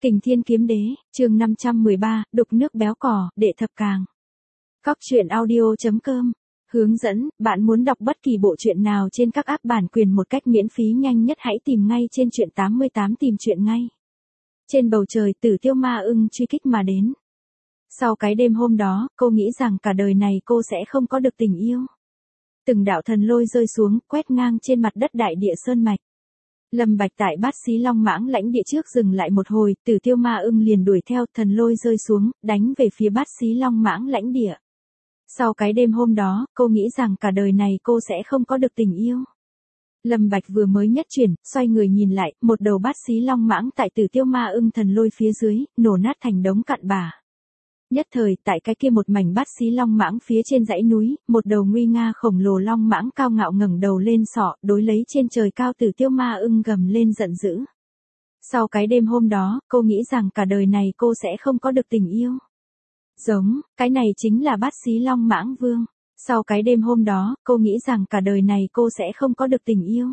Kình Thiên Kiếm Đế, chương 513, đục nước béo cò, đệ thập càng. Cóc truyện audio.com. Hướng dẫn, bạn muốn đọc bất kỳ bộ truyện nào trên các app bản quyền một cách miễn phí nhanh nhất hãy tìm ngay trên truyện 88 tìm truyện ngay. Trên bầu trời Tử Tiêu Ma Ưng truy kích mà đến. Sau cái đêm hôm đó, cô nghĩ rằng cả đời này cô sẽ không có được tình yêu. Từng đạo thần lôi rơi xuống, quét ngang trên mặt đất đại địa sơn mạch. Lâm Bạch tại Bát Xí Long Mãng lãnh địa trước dừng lại một hồi, Tử Tiêu Ma Ưng liền đuổi theo, thần lôi rơi xuống, đánh về phía Bát Xí Long Mãng lãnh địa. Sau cái đêm hôm đó, cô nghĩ rằng cả đời này cô sẽ không có được tình yêu. Lâm Bạch vừa mới nhất chuyển, xoay người nhìn lại, một đầu Bát Xí Long Mãng tại Tử Tiêu Ma Ưng thần lôi phía dưới, nổ nát thành đống cặn bã. Nhất thời, tại cái kia một mảnh Bát Xí Long Mãng phía trên dãy núi, một đầu nguy nga khổng lồ long mãng cao ngạo ngẩng đầu lên sọ, đối lấy trên trời cao Tử Tiêu Ma Ưng gầm lên giận dữ. Sau cái đêm hôm đó, cô nghĩ rằng cả đời này cô sẽ không có được tình yêu. Giống, cái này chính là Bát Xí Long Mãng Vương. Sau cái đêm hôm đó, cô nghĩ rằng cả đời này cô sẽ không có được tình yêu.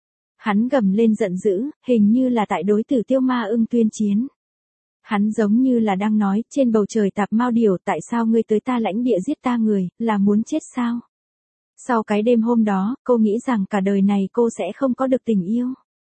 Hắn gầm lên giận dữ, hình như là tại đối Tử Tiêu Ma Ưng tuyên chiến. Hắn giống như là đang nói, trên bầu trời tạp mao điểu, tại sao ngươi tới ta lãnh địa giết ta người, là muốn chết sao? Sau cái đêm hôm đó, cô nghĩ rằng cả đời này cô sẽ không có được tình yêu.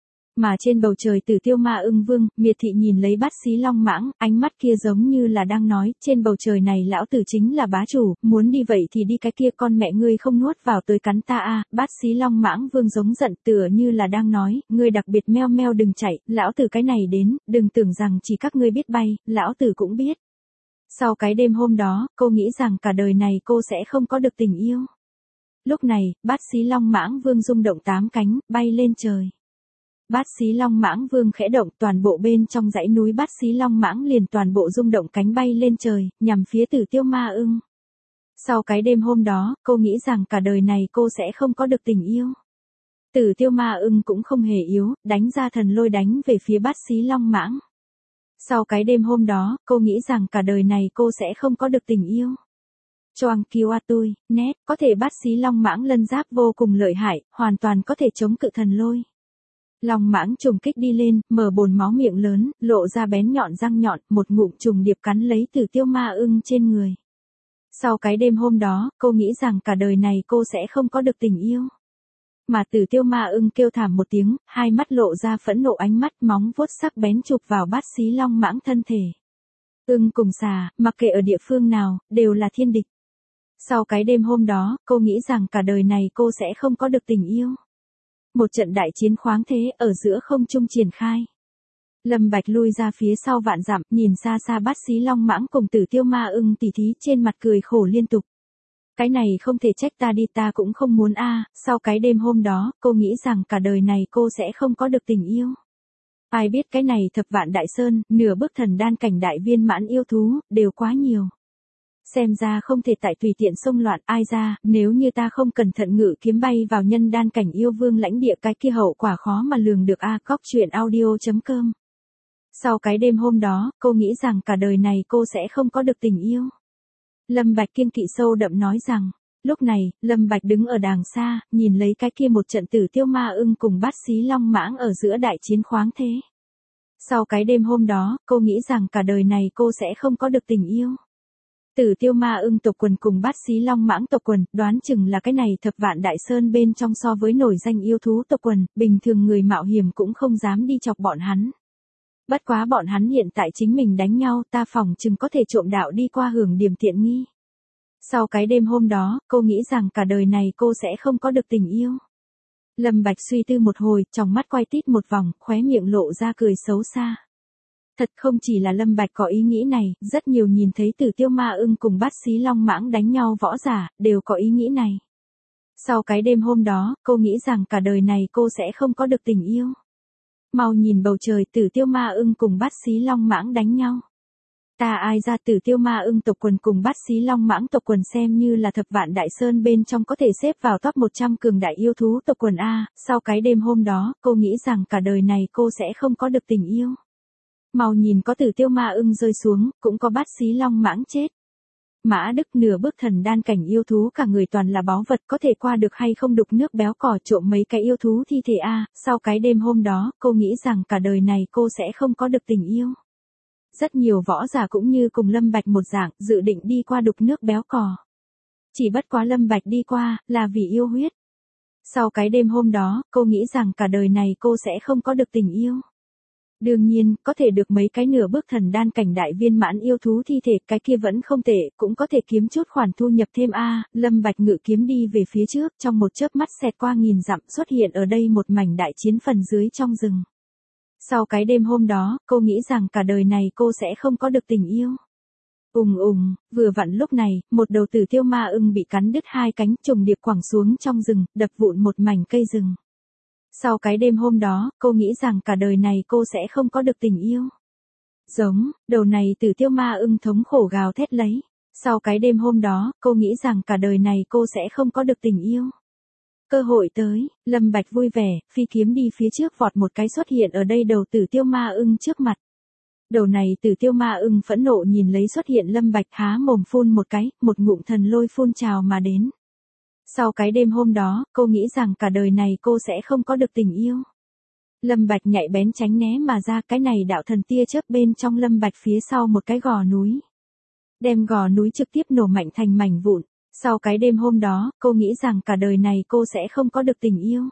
Mà trên bầu trời Tử Tiêu Ma Ưng Vương, Miệt Thị nhìn lấy Bát Xí Long Mãng, ánh mắt kia giống như là đang nói, trên bầu trời này lão tử chính là bá chủ, muốn đi vậy thì đi, cái kia con mẹ ngươi không nuốt vào tới cắn ta a. Bát Xí Long Mãng Vương giống giận, tựa như là đang nói, ngươi đặc biệt meo meo đừng chạy, lão tử cái này đến, đừng tưởng rằng chỉ các ngươi biết bay, lão tử cũng biết. Sau cái đêm hôm đó, cô nghĩ rằng cả đời này cô sẽ không có được tình yêu. Lúc này, Bát Xí Long Mãng Vương rung động 8 cánh, bay lên trời. Bát Xí Long Mãng Vương khẽ động, toàn bộ bên trong dãy núi Bát Xí Long Mãng liền toàn bộ rung động cánh bay lên trời, nhằm phía Tử Tiêu Ma Ưng. Sau cái đêm hôm đó, cô nghĩ rằng cả đời này cô sẽ không có được tình yêu. Tử Tiêu Ma Ưng cũng không hề yếu, đánh ra thần lôi đánh về phía Bát Xí Long Mãng. Sau cái đêm hôm đó, cô nghĩ rằng cả đời này cô sẽ không có được tình yêu. Choang kiêu a tui, nét, có thể Bát Xí Long Mãng lân giáp vô cùng lợi hại, hoàn toàn có thể chống cự thần lôi. Long mãng trùng kích đi lên, mở bồn máu miệng lớn, lộ ra bén nhọn răng nhọn, một ngụm trùng điệp cắn lấy Tử Tiêu Ma Ưng trên người. Sau cái đêm hôm đó, cô nghĩ rằng cả đời này cô sẽ không có được tình yêu. Mà Tử Tiêu Ma Ưng kêu thảm một tiếng, hai mắt lộ ra phẫn nộ ánh mắt, móng vuốt sắc bén chụp vào Bát Xí Long Mãng thân thể. Ưng cùng xà, mặc kệ ở địa phương nào, đều là thiên địch. Sau cái đêm hôm đó, cô nghĩ rằng cả đời này cô sẽ không có được tình yêu. Một trận đại chiến khoáng thế ở giữa không trung triển khai. Lâm Bạch lui ra phía sau vạn dặm, nhìn xa xa Bát Xí Long Mãng cùng Tử Tiêu Ma Ưng tỉ thí, trên mặt cười khổ liên tục. Cái này không thể trách ta đi, ta cũng không muốn a. Sau cái đêm hôm đó, cô nghĩ rằng cả đời này cô sẽ không có được tình yêu. Ai biết cái này thập vạn đại sơn, nửa bước thần đan cảnh đại viên mãn yêu thú, đều quá nhiều. Xem ra không thể tại tùy tiện xông loạn, ai ra, nếu như ta không cẩn thận ngự kiếm bay vào nhân đan cảnh yêu vương lãnh địa, cái kia hậu quả khó mà lường được a. Cóc truyện audio.com. Sau cái đêm hôm đó, cô nghĩ rằng cả đời này cô sẽ không có được tình yêu. Lâm Bạch kiêng kỵ sâu đậm nói rằng, lúc này, Lâm Bạch đứng ở đàng xa, nhìn lấy cái kia một trận Tử Tiêu Ma Ưng cùng Bát Xí Long Mãng ở giữa đại chiến khoáng thế. Sau cái đêm hôm đó, cô nghĩ rằng cả đời này cô sẽ không có được tình yêu. Tử Tiêu Ma Ưng tộc quần cùng Bát Xí Long Mãng tộc quần, đoán chừng là cái này thập vạn đại sơn bên trong so với nổi danh yêu thú tộc quần, bình thường người mạo hiểm cũng không dám đi chọc bọn hắn. Bất quá bọn hắn hiện tại chính mình đánh nhau, ta phỏng chừng có thể trộm đạo đi qua hưởng điểm tiện nghi. Sau cái đêm hôm đó, cô nghĩ rằng cả đời này cô sẽ không có được tình yêu. Lâm Bạch suy tư một hồi, tròng mắt quay tít một vòng, khóe miệng lộ ra cười xấu xa. Thật không chỉ là Lâm Bạch có ý nghĩ này, rất nhiều nhìn thấy Tử Tiêu Ma Ưng cùng Bát Xí Long Mãng đánh nhau võ giả, đều có ý nghĩ này. Sau cái đêm hôm đó, cô nghĩ rằng cả đời này cô sẽ không có được tình yêu. Mau nhìn bầu trời, Tử Tiêu Ma Ưng cùng Bát Xí Long Mãng đánh nhau. Ta ai ra, Tử Tiêu Ma Ưng tộc quần cùng Bát Xí Long Mãng tộc quần xem như là thập vạn đại sơn bên trong có thể xếp vào top 100 cường đại yêu thú tộc quần a. Sau cái đêm hôm đó, cô nghĩ rằng cả đời này cô sẽ không có được tình yêu. Mau nhìn, có Tử Tiêu Ma Ưng rơi xuống, cũng có Bát Xí Long Mãng chết. Mã Đức, nửa bước thần đan cảnh yêu thú, cả người toàn là báu vật, có thể qua được hay không đục nước béo cò trộm mấy cái yêu thú thi thể a. Sau cái đêm hôm đó, cô nghĩ rằng cả đời này cô sẽ không có được tình yêu. Rất nhiều võ giả cũng như cùng Lâm Bạch một dạng, dự định đi qua đục nước béo cò. Chỉ bất quá Lâm Bạch đi qua, là vì yêu huyết. Sau cái đêm hôm đó, cô nghĩ rằng cả đời này cô sẽ không có được tình yêu. Đương nhiên, có thể được mấy cái nửa bước thần đan cảnh đại viên mãn yêu thú thi thể, cái kia vẫn không tệ, cũng có thể kiếm chút khoản thu nhập thêm a. Lâm Bạch ngự kiếm đi về phía trước, trong một chớp mắt xẹt qua nghìn dặm, xuất hiện ở đây một mảnh đại chiến phần dưới trong rừng. Sau cái đêm hôm đó, cô nghĩ rằng cả đời này cô sẽ không có được tình yêu. Vừa vặn lúc này, một đầu tử tiêu ma ưng bị cắn đứt hai cánh, trùng điệp quẳng xuống trong rừng, đập vụn một mảnh cây rừng. Sau cái đêm hôm đó, cô nghĩ rằng cả đời này cô sẽ không có được tình yêu. Đầu này tử tiêu ma ưng thống khổ gào thét lấy. Sau cái đêm hôm đó, cô nghĩ rằng cả đời này cô sẽ không có được tình yêu. Cơ hội tới, Lâm Bạch vui vẻ, phi kiếm đi phía trước vọt một cái xuất hiện ở đây đầu tử tiêu ma ưng trước mặt. Đầu này tử tiêu ma ưng phẫn nộ nhìn lấy xuất hiện Lâm Bạch há mồm phun một cái, một ngụm thần lôi phun trào mà đến. Sau cái đêm hôm đó, cô nghĩ rằng cả đời này cô sẽ không có được tình yêu. Lâm Bạch nhạy bén tránh né mà ra, cái này đạo thần tia chớp bên trong Lâm Bạch phía sau một cái gò núi. Đem gò núi trực tiếp nổ mạnh thành mảnh vụn. Sau cái đêm hôm đó, cô nghĩ rằng cả đời này cô sẽ không có được tình yêu.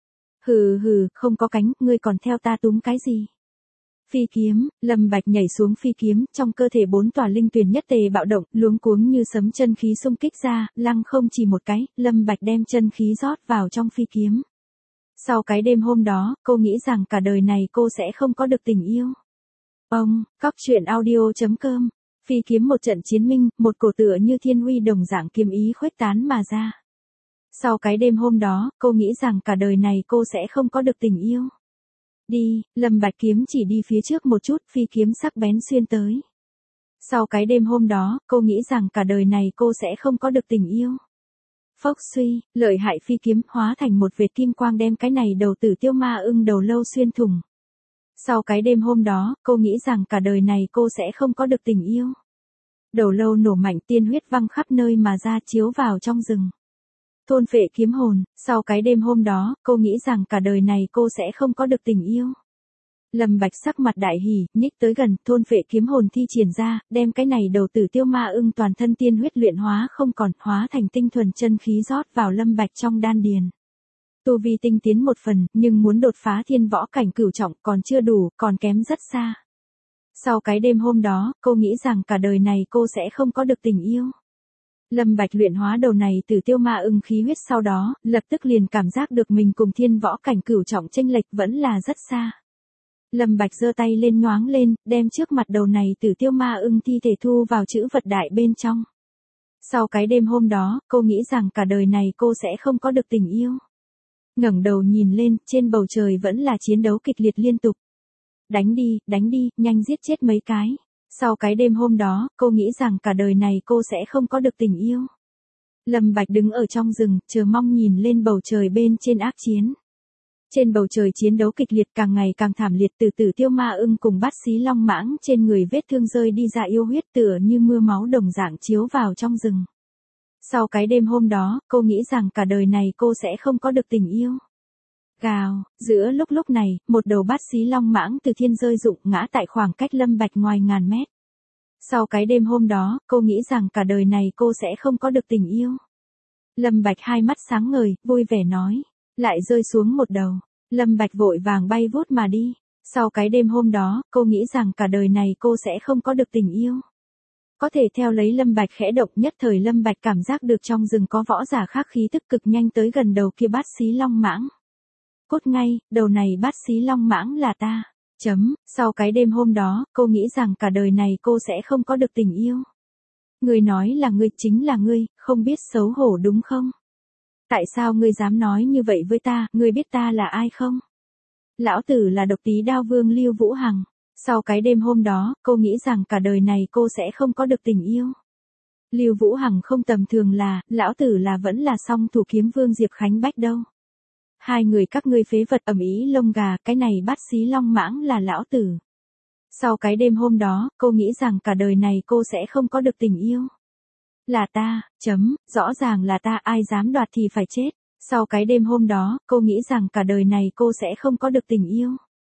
Không có cánh, ngươi còn theo ta túm cái gì? Phi kiếm, Lâm Bạch nhảy xuống phi kiếm, trong cơ thể 4 tòa linh tuyền nhất tề bạo động, luống cuống như sấm chân khí xung kích ra, lăng không chỉ một cái, Lâm Bạch đem chân khí rót vào trong phi kiếm. Sau cái đêm hôm đó, cô nghĩ rằng cả đời này cô sẽ không có được tình yêu. Cóc truyện audio.com. Phi kiếm một trận chiến minh, một cổ tựa như thiên uy đồng dạng kiếm ý khuếch tán mà ra. Sau cái đêm hôm đó, cô nghĩ rằng cả đời này cô sẽ không có được tình yêu. Đi, Lâm Bạch kiếm chỉ đi phía trước một chút, phi kiếm sắc bén xuyên tới. Sau cái đêm hôm đó, cô nghĩ rằng cả đời này cô sẽ không có được tình yêu. Phốc suy, lợi hại phi kiếm hóa thành một vệt kim quang đem cái này đầu tử tiêu ma ưng đầu lâu xuyên thủng. Sau cái đêm hôm đó, cô nghĩ rằng cả đời này cô sẽ không có được tình yêu. Đầu lâu nổ mạnh, tiên huyết văng khắp nơi mà ra, chiếu vào trong rừng. Thôn phệ kiếm hồn, sau cái đêm hôm đó, cô nghĩ rằng cả đời này cô sẽ không có được tình yêu. Lâm Bạch sắc mặt đại hỉ, nhích tới gần, thôn phệ kiếm hồn thi triển ra, đem cái này đầu tử tiêu ma ưng toàn thân tiên huyết luyện hóa không còn, hóa thành tinh thuần chân khí rót vào Lâm Bạch trong đan điền. Tu vi tinh tiến một phần, nhưng muốn đột phá thiên võ cảnh cửu trọng còn chưa đủ, còn kém rất xa. Sau cái đêm hôm đó, cô nghĩ rằng cả đời này cô sẽ không có được tình yêu. Lâm Bạch luyện hóa đầu này tử tiêu ma ưng khí huyết sau đó, lập tức liền cảm giác được mình cùng thiên võ cảnh cửu trọng chênh lệch vẫn là rất xa. Lâm Bạch giơ tay lên nhoáng lên, đem trước mặt đầu này tử tiêu ma ưng thi thể thu vào chữ vật đại bên trong. Sau cái đêm hôm đó, cô nghĩ rằng cả đời này cô sẽ không có được tình yêu. Ngẩng đầu nhìn lên, trên bầu trời vẫn là chiến đấu kịch liệt liên tục. Đánh đi, nhanh giết chết mấy cái. Sau cái đêm hôm đó, cô nghĩ rằng cả đời này cô sẽ không có được tình yêu. Lâm Bạch đứng ở trong rừng, chờ mong nhìn lên bầu trời bên trên ác chiến. Trên bầu trời chiến đấu kịch liệt càng ngày càng thảm liệt, từ tử tiêu ma ưng cùng bát xí long mãng trên người vết thương rơi đi ra yêu huyết tựa như mưa máu đồng dạng chiếu vào trong rừng. Sau cái đêm hôm đó, cô nghĩ rằng cả đời này cô sẽ không có được tình yêu. Gào, giữa lúc này, một đầu bát xí long mãng từ thiên rơi rụng ngã tại khoảng cách Lâm Bạch ngoài ngàn mét. Sau cái đêm hôm đó, cô nghĩ rằng cả đời này cô sẽ không có được tình yêu. Lâm Bạch hai mắt sáng ngời, vui vẻ nói. Lại rơi xuống một đầu. Lâm Bạch vội vàng bay vút mà đi. Sau cái đêm hôm đó, cô nghĩ rằng cả đời này cô sẽ không có được tình yêu. Có thể theo lấy Lâm Bạch khẽ động, nhất thời Lâm Bạch cảm giác được trong rừng có võ giả khác khí tức cực nhanh tới gần đầu kia bát xí long mãng. Cốt ngay, đầu này bát xí long mãng là ta. Sau cái đêm hôm đó, cô nghĩ rằng cả đời này cô sẽ không có được tình yêu. Ngươi nói là ngươi, chính là ngươi, không biết xấu hổ đúng không? Tại sao ngươi dám nói như vậy với ta, ngươi biết ta là ai không? Lão tử là Độc Tí Đao Vương Lưu Vũ Hằng. Sau cái đêm hôm đó, cô nghĩ rằng cả đời này cô sẽ không có được tình yêu. Lưu Vũ Hằng không tầm thường là, lão tử là vẫn là song thủ kiếm vương Diệp Khánh Bách đâu. Hai người các ngươi phế vật ầm ĩ lông gà, cái này bát xí long mãng là lão tử. Sau cái đêm hôm đó, cô nghĩ rằng cả đời này cô sẽ không có được tình yêu. Là ta, rõ ràng là ta, ai dám đoạt thì phải chết. Sau cái đêm hôm đó, cô nghĩ rằng cả đời này cô sẽ không có được tình yêu.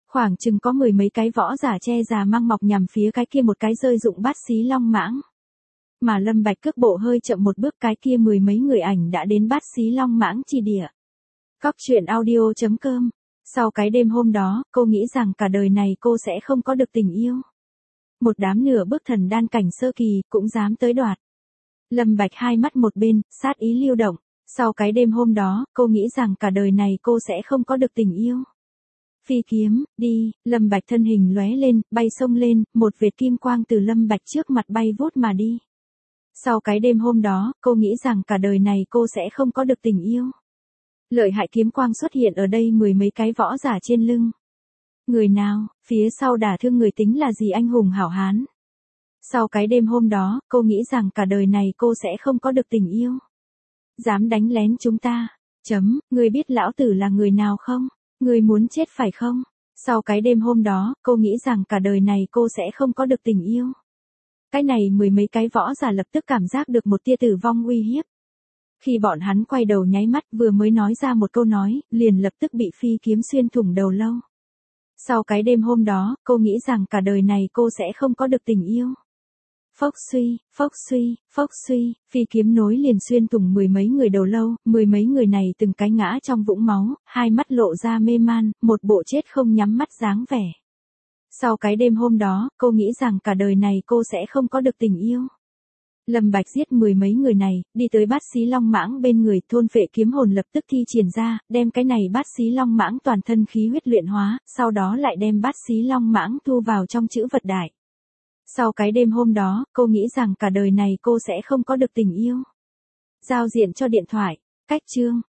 Khoảng chừng có mười mấy cái võ giả che già mang mọc nhằm phía cái kia một cái rơi dụng bát xí long mãng. Mà Lâm Bạch cước bộ hơi chậm một bước, cái kia mười mấy người ảnh đã đến bát xí long mãng chi địa. Cóc truyện audio.com. Sau cái đêm hôm đó, cô nghĩ rằng cả đời này cô sẽ không có được tình yêu. Một đám nửa bước thần đan cảnh sơ kỳ cũng dám tới đoạt. Lâm Bạch hai mắt một bên, sát ý lưu động. Sau cái đêm hôm đó, cô nghĩ rằng cả đời này cô sẽ không có được tình yêu. Phi kiếm, đi, Lâm Bạch thân hình lóe lên, bay xông lên, một vệt kim quang từ Lâm Bạch trước mặt bay vút mà đi. Sau cái đêm hôm đó, cô nghĩ rằng cả đời này cô sẽ không có được tình yêu. Lợi hại kiếm quang xuất hiện ở đây mười mấy cái võ giả trên lưng. Người nào, phía sau đả thương người tính là gì anh hùng hảo hán. Sau cái đêm hôm đó, cô nghĩ rằng cả đời này cô sẽ không có được tình yêu. Dám đánh lén chúng ta. Ngươi biết lão tử là người nào không? Ngươi muốn chết phải không? Sau cái đêm hôm đó, cô nghĩ rằng cả đời này cô sẽ không có được tình yêu. Cái này mười mấy cái võ giả lập tức cảm giác được một tia tử vong uy hiếp. Khi bọn hắn quay đầu nháy mắt vừa mới nói ra một câu nói, liền lập tức bị phi kiếm xuyên thủng đầu lâu. Sau cái đêm hôm đó, cô nghĩ rằng cả đời này cô sẽ không có được tình yêu. Phốc suy, phi kiếm nối liền xuyên thủng mười mấy người đầu lâu, mười mấy người này từng cái ngã trong vũng máu, hai mắt lộ ra mê man, một bộ chết không nhắm mắt dáng vẻ. Sau cái đêm hôm đó, cô nghĩ rằng cả đời này cô sẽ không có được tình yêu. Lâm Bạch giết mười mấy người này, đi tới bát xí long mãng bên người, thôn phệ kiếm hồn lập tức thi triển ra, đem cái này bát xí long mãng toàn thân khí huyết luyện hóa, sau đó lại đem bát xí long mãng thu vào trong chữ vật đại. Sau cái đêm hôm đó, cô nghĩ rằng cả đời này cô sẽ không có được tình yêu. Giao diện cho điện thoại, cách chương.